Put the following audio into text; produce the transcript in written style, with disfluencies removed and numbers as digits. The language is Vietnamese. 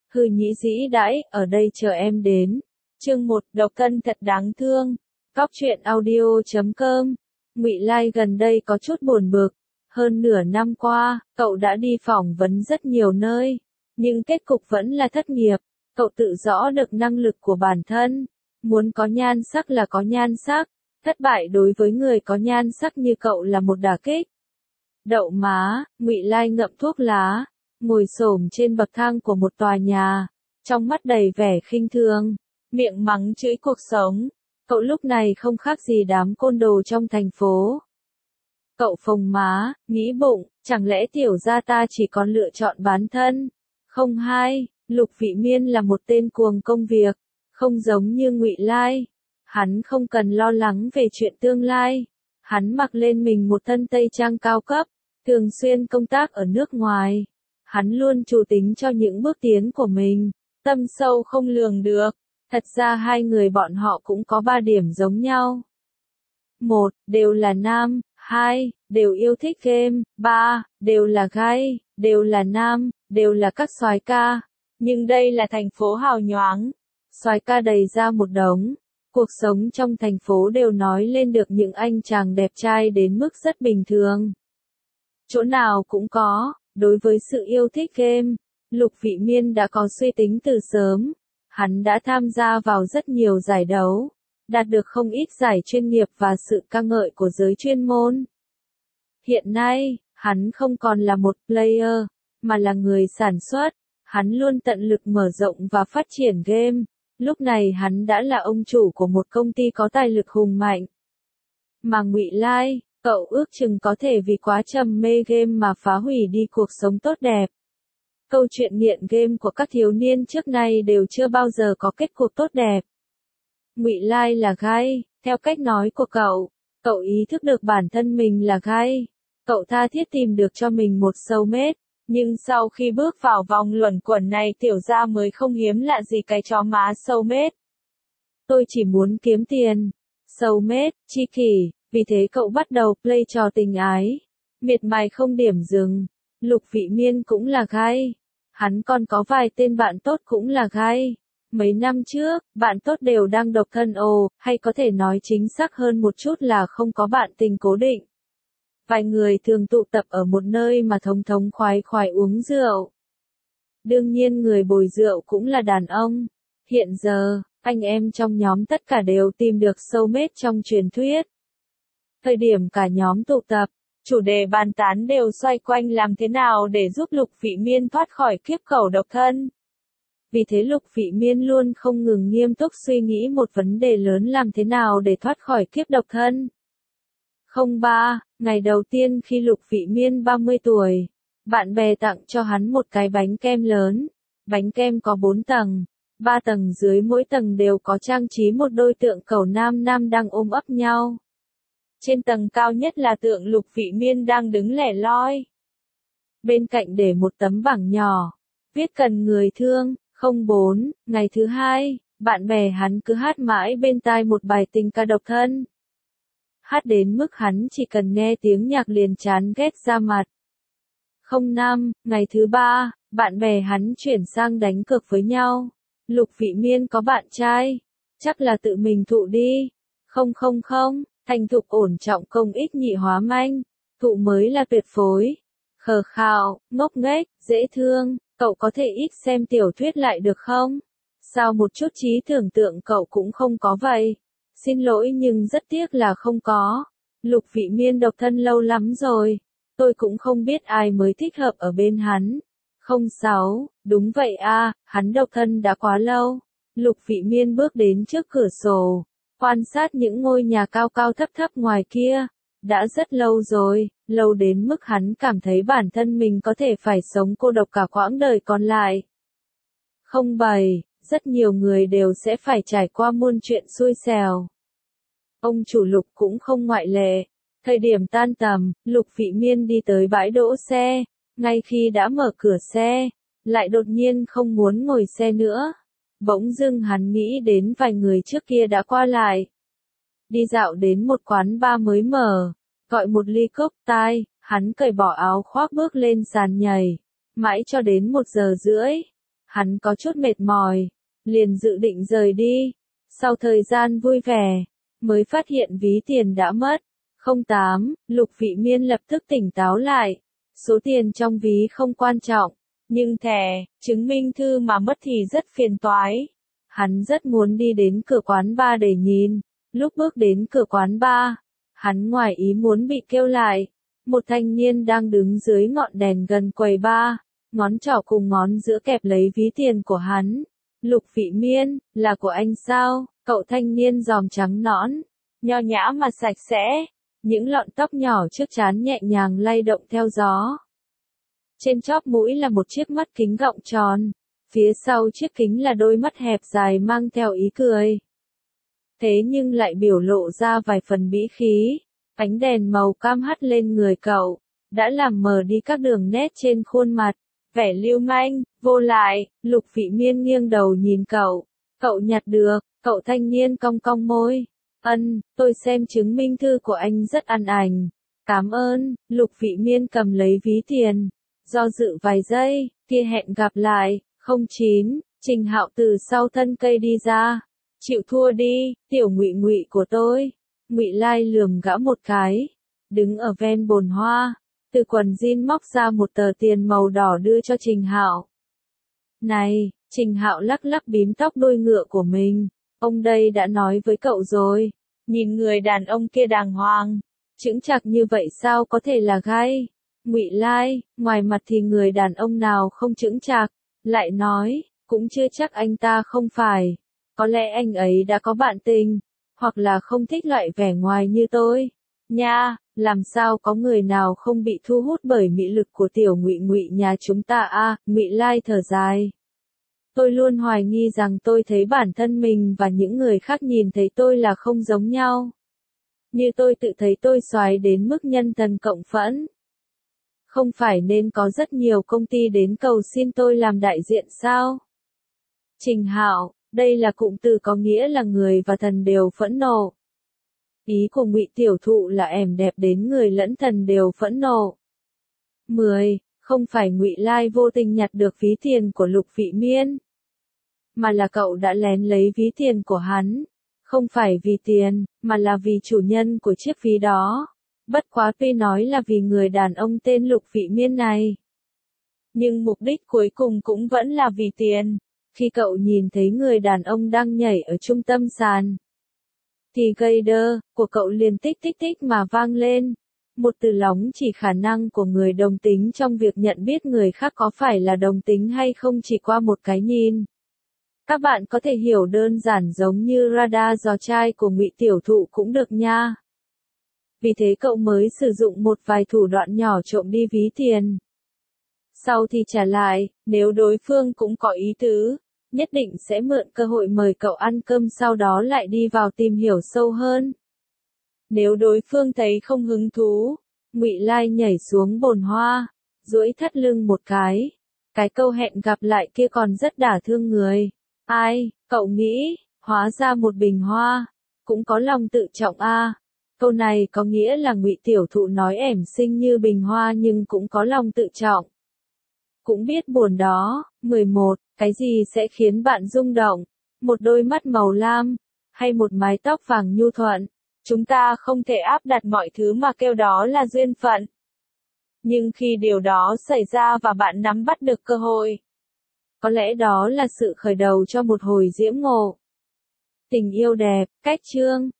Hừ nhĩ dĩ đãi, ở đây chờ em đến. Chương 1, độc thân thật đáng thương. Cóc truyện audio.com. Ngụy Lai gần đây có chút buồn bực. Hơn nửa năm qua, cậu đã đi phỏng vấn rất nhiều nơi, nhưng kết cục vẫn là thất nghiệp. Cậu tự rõ được năng lực của bản thân. Muốn có nhan sắc là có nhan sắc. Thất bại đối với người có nhan sắc như cậu là một đả kích. Đậu má, Ngụy Lai ngậm thuốc lá, ngồi xổm trên bậc thang của một tòa nhà, trong mắt đầy vẻ khinh thường, miệng mắng chửi cuộc sống. Cậu lúc này không khác gì đám côn đồ trong thành phố. Cậu phồng má, nghĩ bụng, chẳng lẽ tiểu gia ta chỉ còn lựa chọn bán thân? Không hay, Lục Vị Miên là một tên cuồng công việc, không giống như Ngụy Lai. Hắn không cần lo lắng về chuyện tương lai. Hắn mặc lên mình một thân tây trang cao cấp, thường xuyên công tác ở nước ngoài. Hắn luôn chủ tính cho những bước tiến của mình, tâm sâu không lường được. Thật ra hai người bọn họ cũng có 3 điểm giống nhau. 1. Đều là nam. 2. Đều yêu thích game. 3. Đều là gay, đều là nam, đều là các soái ca. Nhưng đây là thành phố hào nhoáng. Soái ca đầy ra một đống. Cuộc sống trong thành phố đều nói lên được những anh chàng đẹp trai đến mức rất bình thường. Chỗ nào cũng có. Đối với sự yêu thích game, Lục Vị Miên đã có suy tính từ sớm. Hắn đã tham gia vào rất nhiều giải đấu, đạt được không ít giải chuyên nghiệp và sự ca ngợi của giới chuyên môn. Hiện nay, hắn không còn là một player, mà là người sản xuất. Hắn luôn tận lực mở rộng và phát triển game. Lúc này hắn đã là ông chủ của một công ty có tài lực hùng mạnh. Mà Ngụy Lai, cậu ước chừng có thể vì quá trầm mê game mà phá hủy đi cuộc sống tốt đẹp. Câu chuyện nghiện game của các thiếu niên trước nay đều chưa bao giờ có kết cục tốt đẹp. Ngụy Lai là gay, theo cách nói của cậu ý thức được bản thân mình là gay. Cậu tha thiết tìm được cho mình một soulmate, nhưng sau khi bước vào vòng luẩn quẩn này tiểu ra mới không hiếm lạ gì cái chó má soulmate. Tôi chỉ muốn kiếm tiền. Soulmate, tri kỷ, vì thế cậu bắt đầu play trò tình ái. Miệt mài không điểm dừng. Lục Vị Miên cũng là gay. Hắn còn có vài tên bạn tốt cũng là gay. Mấy năm trước, bạn tốt đều đang độc thân hay có thể nói chính xác hơn một chút là không có bạn tình cố định. Vài người thường tụ tập ở một nơi mà thống thống khoái khoái uống rượu. Đương nhiên người bồi rượu cũng là đàn ông. Hiện giờ, anh em trong nhóm tất cả đều tìm được soulmate trong truyền thuyết. Thời điểm cả nhóm tụ tập, chủ đề bàn tán đều xoay quanh làm thế nào để giúp Lục Vị Miên thoát khỏi kiếp cẩu độc thân. Vì thế Lục Vị Miên luôn không ngừng nghiêm túc suy nghĩ một vấn đề lớn làm thế nào để thoát khỏi kiếp độc thân. 03, ngày đầu tiên khi Lục Vị Miên 30 tuổi, bạn bè tặng cho hắn một cái bánh kem lớn. Bánh kem có 4 tầng, 3 tầng dưới mỗi tầng đều có trang trí một đôi tượng cẩu nam nam đang ôm ấp nhau. Trên tầng cao nhất là tượng Lục Vị Miên đang đứng lẻ loi. Bên cạnh để một tấm bảng nhỏ, viết cần người thương. 04, ngày thứ 2, bạn bè hắn cứ hát mãi bên tai một bài tình ca độc thân. Hát đến mức hắn chỉ cần nghe tiếng nhạc liền chán ghét ra mặt. 05, ngày thứ 3, bạn bè hắn chuyển sang đánh cược với nhau. Lục Vị Miên có bạn trai, chắc là tự mình thụ đi. 000, thành thục ổn trọng công ích nhị hóa manh, thụ mới là tuyệt phối. Khờ khạo, ngốc nghếch, dễ thương. Cậu có thể ít xem tiểu thuyết lại được không? Sao một chút trí tưởng tượng cậu cũng không có vậy? Xin lỗi nhưng rất tiếc là không có. Lục Vị Miên độc thân lâu lắm rồi. Tôi cũng không biết ai mới thích hợp ở bên hắn. 06, đúng vậy hắn độc thân đã quá lâu. Lục Vị Miên bước đến trước cửa sổ, quan sát những ngôi nhà cao cao thấp thấp ngoài kia. Đã rất lâu rồi, lâu đến mức hắn cảm thấy bản thân mình có thể phải sống cô độc cả quãng đời còn lại. 07, rất nhiều người đều sẽ phải trải qua muôn chuyện xui xẻo. Ông chủ Lục cũng không ngoại lệ. Thời điểm tan tầm, Lục Vị Miên đi tới bãi đỗ xe. Ngay khi đã mở cửa xe, lại đột nhiên không muốn ngồi xe nữa. Bỗng dưng hắn nghĩ đến vài người trước kia đã qua lại. Đi dạo đến một quán bar mới mở, gọi một ly cốc tai, hắn cởi bỏ áo khoác bước lên sàn nhảy, mãi cho đến 1 giờ rưỡi. Hắn có chút mệt mỏi, liền dự định rời đi. Sau thời gian vui vẻ, mới phát hiện ví tiền đã mất. 08, Lục Vị Miên lập tức tỉnh táo lại. Số tiền trong ví không quan trọng, nhưng thẻ, chứng minh thư mà mất thì rất phiền toái. Hắn rất muốn đi đến cửa quán bar để nhìn. Lúc bước đến cửa quán bar, hắn ngoài ý muốn bị kêu lại. Một thanh niên đang đứng dưới ngọn đèn gần quầy bar, ngón trỏ cùng ngón giữa kẹp lấy ví tiền của hắn. Lục Vị Miên, là của anh sao? Cậu thanh niên giòm trắng nõn, nho nhã mà sạch sẽ. Những lọn tóc nhỏ trước trán nhẹ nhàng lay động theo gió. Trên chóp mũi là một chiếc mắt kính gọng tròn. Phía sau chiếc kính là đôi mắt hẹp dài mang theo ý cười. Thế nhưng lại biểu lộ ra vài phần bĩ khí. Ánh đèn màu cam hắt lên người cậu, đã làm mờ đi các đường nét trên khuôn mặt. Vẻ lưu manh, vô lại. Lục Vị Miên nghiêng đầu nhìn cậu. Cậu nhặt được. Cậu thanh niên cong cong môi. Tôi xem chứng minh thư của anh rất ăn ảnh. Cảm ơn. Lục Vị Miên cầm lấy ví tiền. Do dự vài giây, kia hẹn gặp lại. 09, Trình Hạo từ sau thân cây đi ra. Chịu thua đi, tiểu Ngụy Ngụy của tôi. Ngụy Lai lườm gã một cái, đứng ở ven bồn hoa, từ quần jean móc ra một tờ tiền màu đỏ đưa cho Trình Hạo. Này, Trình Hạo lắc lắc bím tóc đuôi ngựa của mình, ông đây đã nói với cậu rồi, nhìn người đàn ông kia đàng hoàng, chững chạc như vậy sao có thể là gay? Ngụy Lai, ngoài mặt thì người đàn ông nào không chững chạc, lại nói, cũng chưa chắc anh ta không phải, có lẽ anh ấy đã có bạn tình. Hoặc là không thích loại vẻ ngoài như tôi. Nha, làm sao có người nào không bị thu hút bởi mỹ lực của tiểu Ngụy Ngụy nhà chúng ta a? Ngụy Lai thở dài. Tôi luôn hoài nghi rằng tôi thấy bản thân mình và những người khác nhìn thấy tôi là không giống nhau. Như tôi tự thấy tôi xoái đến mức nhân thần cộng phẫn. Không phải nên có rất nhiều công ty đến cầu xin tôi làm đại diện sao? Trình Hạo, đây là cụm từ có nghĩa là người và thần đều phẫn nộ. Ý của Ngụy tiểu thụ là ẻm đẹp đến người lẫn thần đều phẫn nộ. 10. Không phải Ngụy Lai vô tình nhặt được ví tiền của Lục Vị Miên, mà là cậu đã lén lấy ví tiền của hắn. Không phải vì tiền, mà là vì chủ nhân của chiếc ví đó. Bất quá tuy nói là vì người đàn ông tên Lục Vị Miên này, nhưng mục đích cuối cùng cũng vẫn là vì tiền. Khi cậu nhìn thấy người đàn ông đang nhảy ở trung tâm sàn, thì gây đơ của cậu liền tích tích tích mà vang lên. Một từ lóng chỉ khả năng của người đồng tính trong việc nhận biết người khác có phải là đồng tính hay không chỉ qua một cái nhìn. Các bạn có thể hiểu đơn giản giống như radar giò trai của Ngụy tiểu thụ cũng được nha. Vì thế cậu mới sử dụng một vài thủ đoạn nhỏ trộm đi ví tiền. Sau thì trả lại, nếu đối phương cũng có ý tứ, nhất định sẽ mượn cơ hội mời cậu ăn cơm sau đó lại đi vào tìm hiểu sâu hơn. Nếu đối phương thấy không hứng thú, Ngụy Lai nhảy xuống bồn hoa, duỗi thắt lưng một cái. Cái câu hẹn gặp lại kia còn rất đả thương người. Ai, cậu nghĩ, hóa ra một bình hoa, cũng có lòng tự trọng a. Câu này có nghĩa là Ngụy tiểu thụ nói ẻm xinh như bình hoa nhưng cũng có lòng tự trọng. Cũng biết buồn đó. 11. Cái gì sẽ khiến bạn rung động? Một đôi mắt màu lam, hay một mái tóc vàng nhu thuận? Chúng ta không thể áp đặt mọi thứ mà kêu đó là duyên phận. Nhưng khi điều đó xảy ra và bạn nắm bắt được cơ hội, có lẽ đó là sự khởi đầu cho một hồi diễm ngộ. Tình yêu đẹp, cách chương.